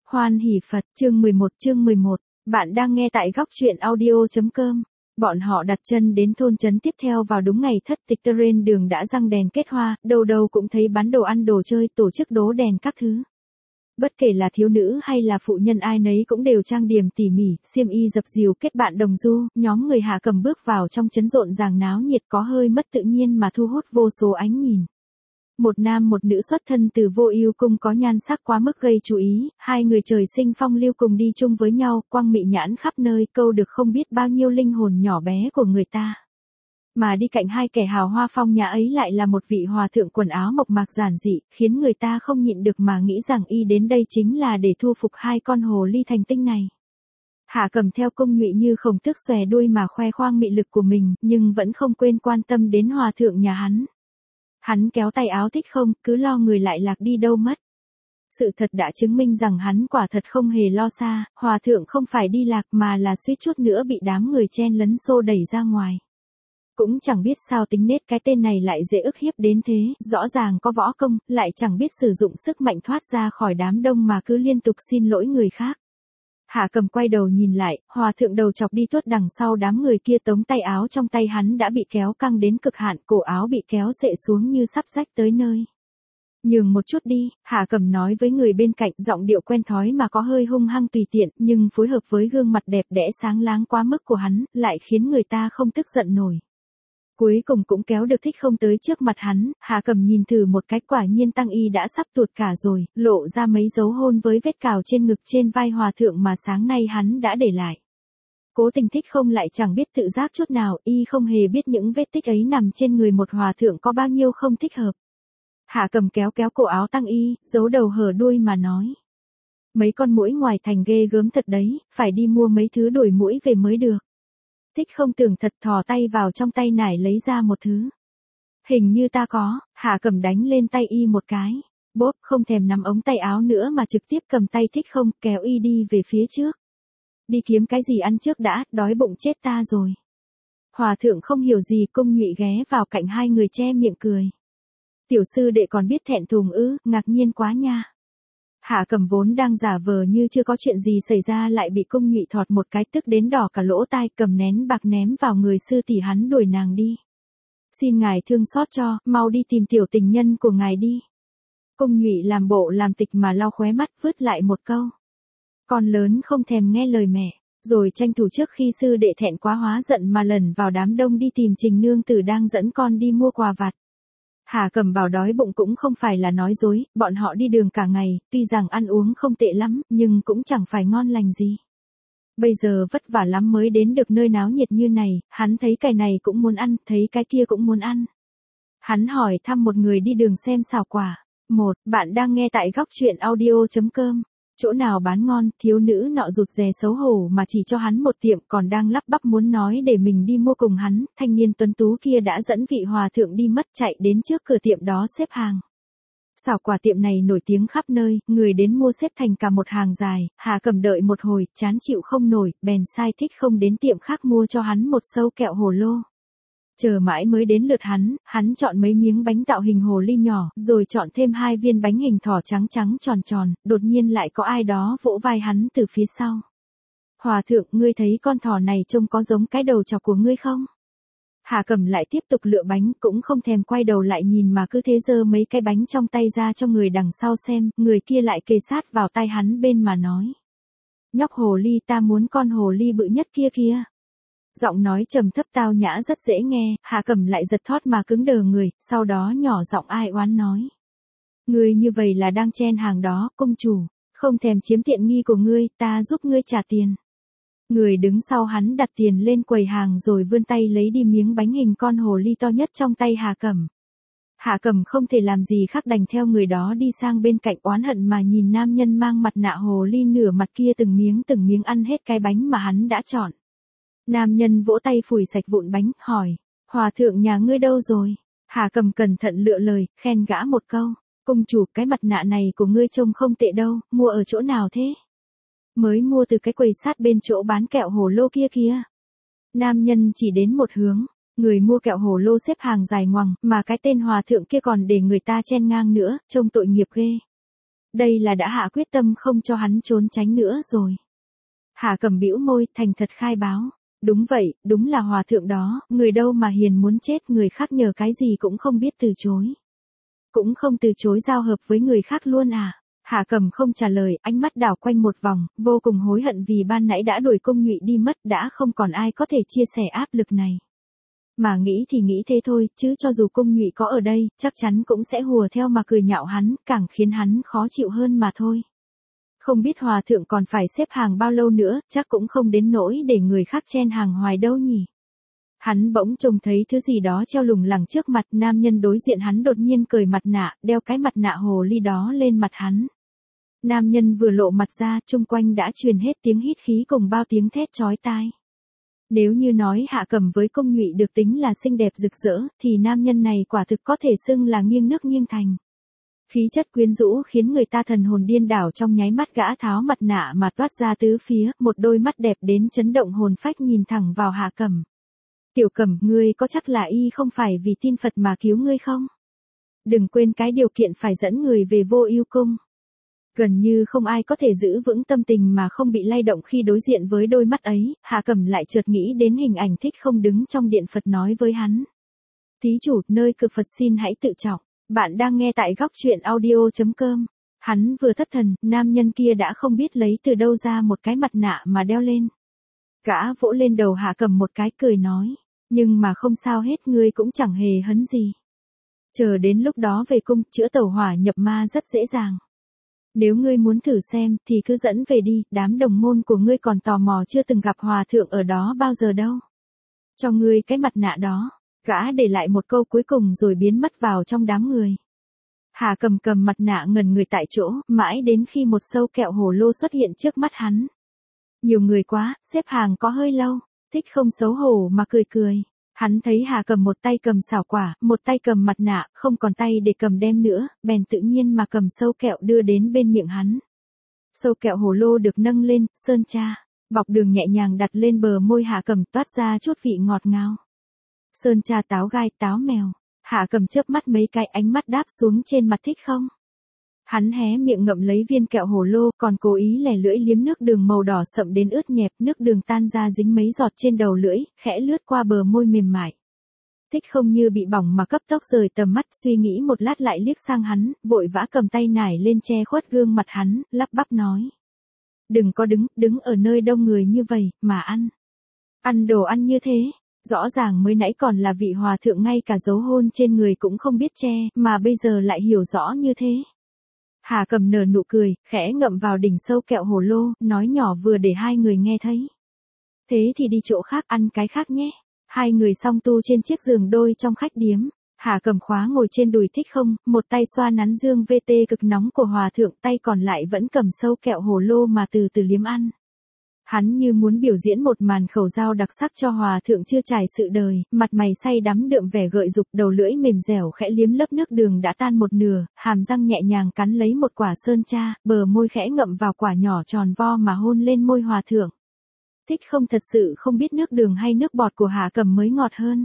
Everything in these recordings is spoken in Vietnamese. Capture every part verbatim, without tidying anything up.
Hoan hỷ Phật, chương mười một chương mười một, bạn đang nghe tại góc truyện audio.com. Bọn họ đặt chân đến thôn trấn tiếp theo vào đúng ngày thất tịch, trên đường đã răng đèn kết hoa, đâu đâu cũng thấy bán đồ ăn đồ chơi, tổ chức đố đèn các thứ. Bất kể là thiếu nữ hay là phụ nhân, ai nấy cũng đều trang điểm tỉ mỉ, xiêm y dập dìu kết bạn đồng du. Nhóm người Hạ Cầm bước vào trong trấn rộn ràng náo nhiệt, có hơi mất tự nhiên mà thu hút vô số ánh nhìn. Một nam một nữ xuất thân từ Vô Ưu cung có nhan sắc quá mức gây chú ý, hai người trời sinh phong lưu cùng đi chung với nhau, quang mị nhãn khắp nơi, câu được không biết bao nhiêu linh hồn nhỏ bé của người ta. Mà đi cạnh hai kẻ hào hoa phong nhã ấy lại là một vị hòa thượng quần áo mộc mạc giản dị, khiến người ta không nhịn được mà nghĩ rằng y đến đây chính là để thu phục hai con hồ ly thành tinh này. Hạ Cầm theo Cung Nhụy như khổng tước xòe đuôi mà khoe khoang mị lực của mình, nhưng vẫn không quên quan tâm đến hòa thượng nhà hắn. Hắn kéo tay áo thích không, cứ lo người lại lạc đi đâu mất. Sự thật đã chứng minh rằng hắn quả thật không hề lo xa, hòa thượng không phải đi lạc mà là suýt chút nữa bị đám người chen lấn xô đẩy ra ngoài. Cũng chẳng biết sao tính nết cái tên này lại dễ ức hiếp đến thế, rõ ràng có võ công, lại chẳng biết sử dụng sức mạnh thoát ra khỏi đám đông mà cứ liên tục xin lỗi người khác. Hạ Cầm quay đầu nhìn lại, hòa thượng đầu chọc đi tuốt đằng sau đám người kia, tống tay áo trong tay hắn đã bị kéo căng đến cực hạn, cổ áo bị kéo xệ xuống như sắp rách tới nơi. Nhường một chút đi, Hạ Cầm nói với người bên cạnh, giọng điệu quen thói mà có hơi hung hăng tùy tiện, nhưng phối hợp với gương mặt đẹp đẽ sáng láng quá mức của hắn, lại khiến người ta không tức giận nổi. Cuối cùng cũng kéo được thích không tới trước mặt hắn, Hạ Cầm nhìn thử một cái, quả nhiên tăng y đã sắp tuột cả rồi, lộ ra mấy dấu hôn với vết cào trên ngực trên vai hòa thượng mà sáng nay hắn đã để lại. Cố Tình thích không lại chẳng biết tự giác chút nào, y không hề biết những vết tích ấy nằm trên người một hòa thượng có bao nhiêu không thích hợp. Hạ Cầm kéo kéo cổ áo tăng y, giấu đầu hở đuôi mà nói. Mấy con muỗi ngoài thành ghê gớm thật đấy, phải đi mua mấy thứ đuổi muỗi về mới được. Thích không tưởng thật, thò tay vào trong tay nải lấy ra một thứ. Hình như ta có, Hạ Cầm đánh lên tay y một cái. Bốp, không thèm nắm ống tay áo nữa mà trực tiếp cầm tay thích không, kéo y đi về phía trước. Đi kiếm cái gì ăn trước đã, đói bụng chết ta rồi. Hòa thượng không hiểu gì, Cung Nhụy ghé vào cạnh hai người che miệng cười. Tiểu sư đệ còn biết thẹn thùng ư, ngạc nhiên quá nha. Hạ Cầm vốn đang giả vờ như chưa có chuyện gì xảy ra lại bị Cung Nhụy thọt một cái tức đến đỏ cả lỗ tai, cầm nén bạc ném vào người sư tỷ hắn, đuổi nàng đi. Xin ngài thương xót cho, mau đi tìm tiểu tình nhân của ngài đi. Cung Nhụy làm bộ làm tịch mà lau khóe mắt, vứt lại một câu. Con lớn không thèm nghe lời mẹ, rồi tranh thủ trước khi sư đệ thẹn quá hóa giận mà lẩn vào đám đông đi tìm Trình nương tử đang dẫn con đi mua quà vặt. Hạ Cầm bảo đói bụng cũng không phải là nói dối, bọn họ đi đường cả ngày, tuy rằng ăn uống không tệ lắm, nhưng cũng chẳng phải ngon lành gì. Bây giờ vất vả lắm mới đến được nơi náo nhiệt như này, hắn thấy cái này cũng muốn ăn, thấy cái kia cũng muốn ăn. Hắn hỏi thăm một người đi đường xem xào quả. Một, bạn đang nghe tại góc truyện audio.com. Chỗ nào bán ngon, thiếu nữ nọ rụt rè xấu hổ mà chỉ cho hắn một tiệm, còn đang lắp bắp muốn nói để mình đi mua cùng hắn, thanh niên tuấn tú kia đã dẫn vị hòa thượng đi mất, chạy đến trước cửa tiệm đó xếp hàng. Xào quả tiệm này nổi tiếng khắp nơi, người đến mua xếp thành cả một hàng dài. Hạ Cầm đợi một hồi, chán chịu không nổi, bèn sai thích không đến tiệm khác mua cho hắn một sâu kẹo hồ lô. Chờ mãi mới đến lượt hắn, hắn chọn mấy miếng bánh tạo hình hồ ly nhỏ, rồi chọn thêm hai viên bánh hình thỏ trắng trắng tròn tròn, đột nhiên lại có ai đó vỗ vai hắn từ phía sau. Hòa thượng, ngươi thấy con thỏ này trông có giống cái đầu chọc của ngươi không? Hạ Cầm lại tiếp tục lựa bánh, cũng không thèm quay đầu lại nhìn mà cứ thế giơ mấy cái bánh trong tay ra cho người đằng sau xem, người kia lại kề sát vào tai hắn bên mà nói. Nhóc hồ ly, ta muốn con hồ ly bự nhất kia kia. Giọng nói trầm thấp tao nhã rất dễ nghe, Hạ Cầm lại giật thót mà cứng đờ người, sau đó nhỏ giọng ai oán nói. Ngươi như vậy là đang chen hàng đó, công chủ, không thèm chiếm tiện nghi của ngươi, ta giúp ngươi trả tiền. Người đứng sau hắn đặt tiền lên quầy hàng rồi vươn tay lấy đi miếng bánh hình con hồ ly to nhất trong tay Hạ Cầm. Hạ Cầm không thể làm gì khác đành theo người đó đi sang bên cạnh oán hận mà nhìn nam nhân mang mặt nạ hồ ly nửa mặt kia từng miếng từng miếng ăn hết cái bánh mà hắn đã chọn. Nam nhân vỗ tay phủi sạch vụn bánh, hỏi, hòa thượng nhà ngươi đâu rồi? Hạ Cầm cẩn thận lựa lời, khen gã một câu, cung chủ, cái mặt nạ này của ngươi trông không tệ đâu, mua ở chỗ nào thế? Mới mua từ cái quầy sát bên chỗ bán kẹo hồ lô kia kia. Nam nhân chỉ đến một hướng, người mua kẹo hồ lô xếp hàng dài ngoằng, mà cái tên hòa thượng kia còn để người ta chen ngang nữa, trông tội nghiệp ghê. Đây là đã hạ quyết tâm không cho hắn trốn tránh nữa rồi. Hà Cầm bĩu môi, thành thật khai báo. Đúng vậy, đúng là hòa thượng đó, người đâu mà hiền muốn chết, người khác nhờ cái gì cũng không biết từ chối. Cũng không từ chối giao hợp với người khác luôn à? Hà Cầm không trả lời, ánh mắt đảo quanh một vòng, vô cùng hối hận vì ban nãy đã đuổi Cung Nhụy đi mất, đã không còn ai có thể chia sẻ áp lực này. Mà nghĩ thì nghĩ thế thôi, chứ cho dù Cung Nhụy có ở đây, chắc chắn cũng sẽ hùa theo mà cười nhạo hắn, càng khiến hắn khó chịu hơn mà thôi. Không biết hòa thượng còn phải xếp hàng bao lâu nữa, chắc cũng không đến nỗi để người khác chen hàng hoài đâu nhỉ. Hắn bỗng trông thấy thứ gì đó treo lủng lẳng trước mặt, nam nhân đối diện hắn đột nhiên cởi mặt nạ, đeo cái mặt nạ hồ ly đó lên mặt hắn. Nam nhân vừa lộ mặt ra, chung quanh đã truyền hết tiếng hít khí cùng bao tiếng thét chói tai. Nếu như nói Hạ Cầm với Cung Nhụy được tính là xinh đẹp rực rỡ, thì nam nhân này quả thực có thể xưng là nghiêng nước nghiêng thành. Khí chất quyến rũ khiến người ta thần hồn điên đảo, trong nháy mắt gã tháo mặt nạ mà toát ra tứ phía, một đôi mắt đẹp đến chấn động hồn phách nhìn thẳng vào Hạ Cầm. Tiểu Cầm, ngươi có chắc là y không phải vì tin Phật mà cứu ngươi không? Đừng quên cái điều kiện phải dẫn người về Vô Ưu Cung. Gần như không ai có thể giữ vững tâm tình mà không bị lay động khi đối diện với đôi mắt ấy, Hạ Cầm lại chợt nghĩ đến hình ảnh Thích Không đứng trong điện Phật nói với hắn. Thí chủ, nơi cực Phật xin hãy tự trọng. Bạn đang nghe tại góc truyện audio chấm com. Hắn vừa thất thần, nam nhân kia đã không biết lấy từ đâu ra một cái mặt nạ mà đeo lên. Gã vỗ lên đầu Hạ Cầm một cái cười nói. Nhưng mà không sao hết, ngươi cũng chẳng hề hấn gì. Chờ đến lúc đó về cung, chữa tẩu hỏa nhập ma rất dễ dàng. Nếu ngươi muốn thử xem, thì cứ dẫn về đi, đám đồng môn của ngươi còn tò mò chưa từng gặp hòa thượng ở đó bao giờ đâu. Cho ngươi cái mặt nạ đó. Gã để lại một câu cuối cùng rồi biến mất vào trong đám người. Hà Cầm cầm mặt nạ ngẩn người tại chỗ, mãi đến khi một sâu kẹo hồ lô xuất hiện trước mắt hắn. Nhiều người quá, xếp hàng có hơi lâu. Thích Không xấu hổ mà cười cười. Hắn thấy Hà Cầm một tay cầm xảo quả, một tay cầm mặt nạ, không còn tay để cầm đem nữa, bèn tự nhiên mà cầm sâu kẹo đưa đến bên miệng hắn. Sâu kẹo hồ lô được nâng lên, sơn tra, bọc đường nhẹ nhàng đặt lên bờ môi Hà Cầm, toát ra chút vị ngọt ngào. Sơn tra táo gai, táo mèo. Hạ Cầm chớp mắt mấy cái, ánh mắt đáp xuống trên mặt Thích Không. Hắn hé miệng ngậm lấy viên kẹo hồ lô, còn cố ý lè lưỡi liếm nước đường màu đỏ sậm đến ướt nhẹp, nước đường tan ra dính mấy giọt trên đầu lưỡi, khẽ lướt qua bờ môi mềm mại. Thích Không như bị bỏng mà cấp tốc rời tầm mắt, suy nghĩ một lát lại liếc sang hắn, vội vã cầm tay nải lên che khuất gương mặt hắn, lắp bắp nói. Đừng có đứng, đứng ở nơi đông người như vậy, mà ăn. Ăn đồ ăn như thế. Rõ ràng mới nãy còn là vị hòa thượng ngay cả dấu hôn trên người cũng không biết che, mà bây giờ lại hiểu rõ như thế. Hà Cầm nở nụ cười, khẽ ngậm vào đỉnh sâu kẹo hồ lô, nói nhỏ vừa để hai người nghe thấy. Thế thì đi chỗ khác ăn cái khác nhé. Hai người song tu trên chiếc giường đôi trong khách điếm. Hà Cầm khóa ngồi trên đùi Thích Không, một tay xoa nắn dương vê tê cực nóng của hòa thượng, tay còn lại vẫn cầm sâu kẹo hồ lô mà từ từ liếm ăn. Hắn như muốn biểu diễn một màn khẩu dao đặc sắc cho hòa thượng chưa trải sự đời, mặt mày say đắm đượm vẻ gợi dục, đầu lưỡi mềm dẻo khẽ liếm lớp nước đường đã tan một nửa, hàm răng nhẹ nhàng cắn lấy một quả sơn tra, bờ môi khẽ ngậm vào quả nhỏ tròn vo mà hôn lên môi hòa thượng. Thích Không thật sự không biết nước đường hay nước bọt của Hạ Cầm mới ngọt hơn.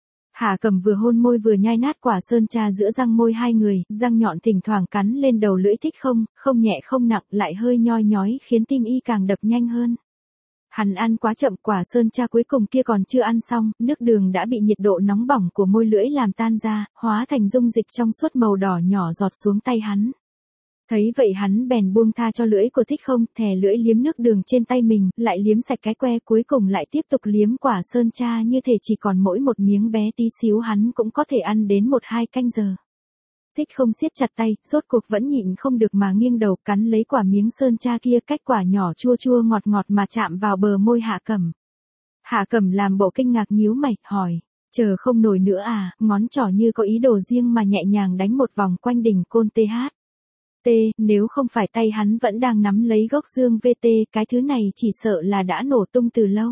Hạ Cầm vừa hôn môi vừa nhai nát quả sơn tra giữa răng môi hai người, răng nhọn thỉnh thoảng cắn lên đầu lưỡi Thích Không, không nhẹ không nặng, lại hơi nhoi nhói khiến tim y càng đập nhanh hơn. Hắn ăn quá chậm, quả sơn tra cuối cùng kia còn chưa ăn xong, nước đường đã bị nhiệt độ nóng bỏng của môi lưỡi làm tan ra, hóa thành dung dịch trong suốt màu đỏ nhỏ giọt xuống tay hắn. Thấy vậy hắn bèn buông tha cho lưỡi của Thích Không, thè lưỡi liếm nước đường trên tay mình, lại liếm sạch cái que, cuối cùng lại tiếp tục liếm quả sơn tra, như thể chỉ còn mỗi một miếng bé tí xíu hắn cũng có thể ăn đến một hai canh giờ. Thích Không siết chặt tay, rốt cuộc vẫn nhịn không được mà nghiêng đầu cắn lấy quả miếng sơn tra kia, cách quả nhỏ chua chua ngọt ngọt mà chạm vào bờ môi Hạ Cầm. Hạ Cầm làm bộ kinh ngạc nhíu mày, hỏi, chờ không nổi nữa à, ngón trỏ như có ý đồ riêng mà nhẹ nhàng đánh một vòng quanh đỉnh côn tê hát. T, nếu không phải tay hắn vẫn đang nắm lấy gốc dương vê tê, cái thứ này chỉ sợ là đã nổ tung từ lâu.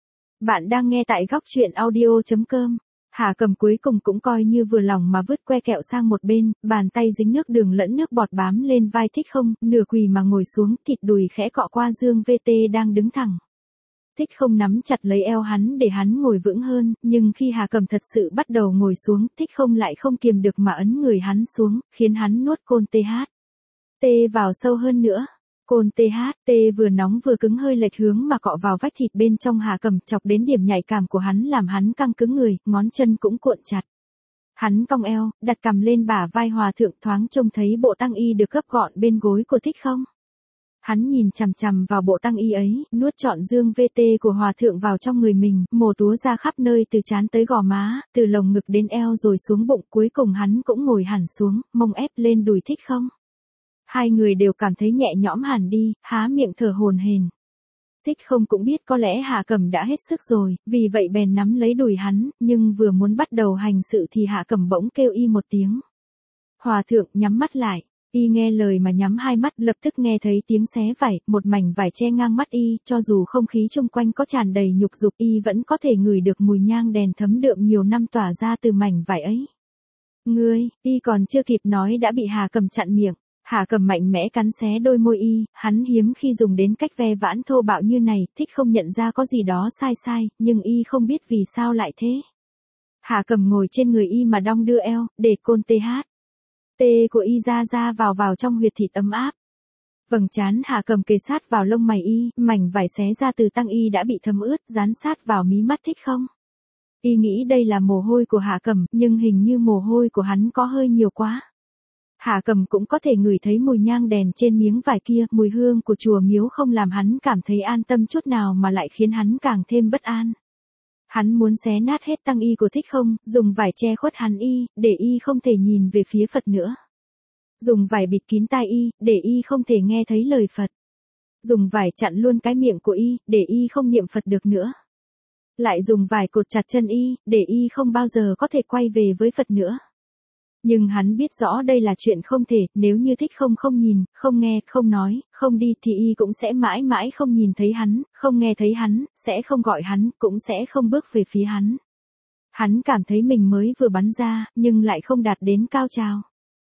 Bạn đang nghe tại góc truyện audio chấm com. Hạ Cầm cuối cùng cũng coi như vừa lòng mà vứt que kẹo sang một bên, bàn tay dính nước đường lẫn nước bọt bám lên vai Thích Không, nửa quỳ mà ngồi xuống, thịt đùi khẽ cọ qua dương vê tê đang đứng thẳng. Thích Không nắm chặt lấy eo hắn để hắn ngồi vững hơn, nhưng khi Hạ Cầm thật sự bắt đầu ngồi xuống, Thích Không lại không kiềm được mà ấn người hắn xuống, khiến hắn nuốt côn tê hát. Tê vào sâu hơn nữa. Côn tê hát, tê vừa nóng vừa cứng hơi lệch hướng mà cọ vào vách thịt bên trong Hà Cẩm, chọc đến điểm nhạy cảm của hắn làm hắn căng cứng người, ngón chân cũng cuộn chặt. Hắn cong eo, đặt cằm lên bả vai Hòa thượng, thoáng trông thấy bộ tăng y được gấp gọn bên gối của Thích Không. Hắn nhìn chằm chằm vào bộ tăng y ấy, nuốt trọn dương vê tê của Hòa thượng vào trong người mình, mồ túa ra khắp nơi từ trán tới gò má, từ lồng ngực đến eo rồi xuống bụng, cuối cùng hắn cũng ngồi hẳn xuống, mông ép lên đùi Thích Không. Hai người đều cảm thấy nhẹ nhõm hẳn đi, há miệng thở hổn hển. Thích Không cũng biết có lẽ Hạ Cẩm đã hết sức rồi, vì vậy bèn nắm lấy đùi hắn, nhưng vừa muốn bắt đầu hành sự thì Hạ Cẩm bỗng kêu y một tiếng. Hòa thượng nhắm mắt lại, y nghe lời mà nhắm hai mắt, lập tức nghe thấy tiếng xé vải, một mảnh vải che ngang mắt y, cho dù không khí chung quanh có tràn đầy nhục dục y vẫn có thể ngửi được mùi nhang đèn thấm đượm nhiều năm tỏa ra từ mảnh vải ấy. Ngươi, y còn chưa kịp nói đã bị Hạ Cẩm chặn miệng. Hạ Cẩm mạnh mẽ cắn xé đôi môi y, hắn hiếm khi dùng đến cách ve vãn thô bạo như này, Thích Không nhận ra có gì đó sai sai, nhưng y không biết vì sao lại thế. Hạ Cẩm ngồi trên người y mà đong đưa eo, để côn tê hát. Tê của y ra ra vào vào trong huyệt thịt ấm áp. Vầng trán Hạ Cẩm kề sát vào lông mày y, mảnh vải xé ra từ tăng y đã bị thấm ướt, dán sát vào mí mắt Thích Không. Y nghĩ đây là mồ hôi của Hạ Cẩm, nhưng hình như mồ hôi của hắn có hơi nhiều quá. Hạ Cẩm cũng có thể ngửi thấy mùi nhang đèn trên miếng vải kia, mùi hương của chùa miếu không làm hắn cảm thấy an tâm chút nào mà lại khiến hắn càng thêm bất an. Hắn muốn xé nát hết tăng y của Thích Không, dùng vải che khuất hắn y, để y không thể nhìn về phía Phật nữa. Dùng vải bịt kín tai y, để y không thể nghe thấy lời Phật. Dùng vải chặn luôn cái miệng của y, để y không niệm Phật được nữa. Lại dùng vải cột chặt chân y, để y không bao giờ có thể quay về với Phật nữa. Nhưng hắn biết rõ đây là chuyện không thể, nếu như Thích Không không nhìn, không nghe, không nói, không đi thì y cũng sẽ mãi mãi không nhìn thấy hắn, không nghe thấy hắn, sẽ không gọi hắn, cũng sẽ không bước về phía hắn. Hắn cảm thấy mình mới vừa bắn ra, nhưng lại không đạt đến cao trào.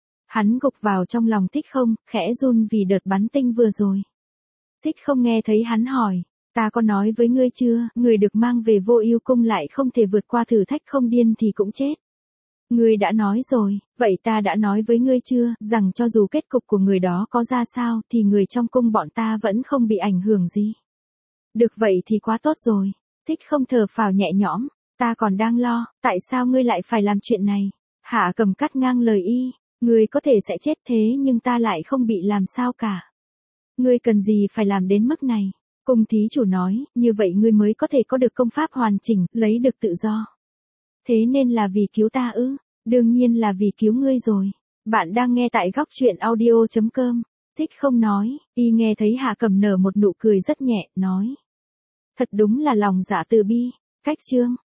Hắn gục vào trong lòng Thích Không, khẽ run vì đợt bắn tinh vừa rồi. Thích Không nghe thấy hắn hỏi, ta có nói với ngươi chưa, người được mang về Vô Ưu Cung lại không thể vượt qua thử thách, không điên thì cũng chết. Ngươi đã nói rồi, vậy ta đã nói với ngươi chưa, rằng cho dù kết cục của người đó có ra sao, thì người trong cung bọn ta vẫn không bị ảnh hưởng gì. Được vậy thì quá tốt rồi. Thích Không thở phào nhẹ nhõm, ta còn đang lo, tại sao ngươi lại phải làm chuyện này? Hạ Cẩm cắt ngang lời y, ngươi có thể sẽ chết thế nhưng ta lại không bị làm sao cả. Ngươi cần gì phải làm đến mức này? Cung thí chủ nói, như vậy ngươi mới có thể có được công pháp hoàn chỉnh, lấy được tự do. Thế nên là vì cứu ta ư? Đương nhiên là vì cứu ngươi rồi. Bạn đang nghe tại góc truyện audio chấm com. Thích Không nói, y nghe thấy Hạ Cẩm nở một nụ cười rất nhẹ, nói. Thật đúng là lòng dạ từ bi. Cách chương.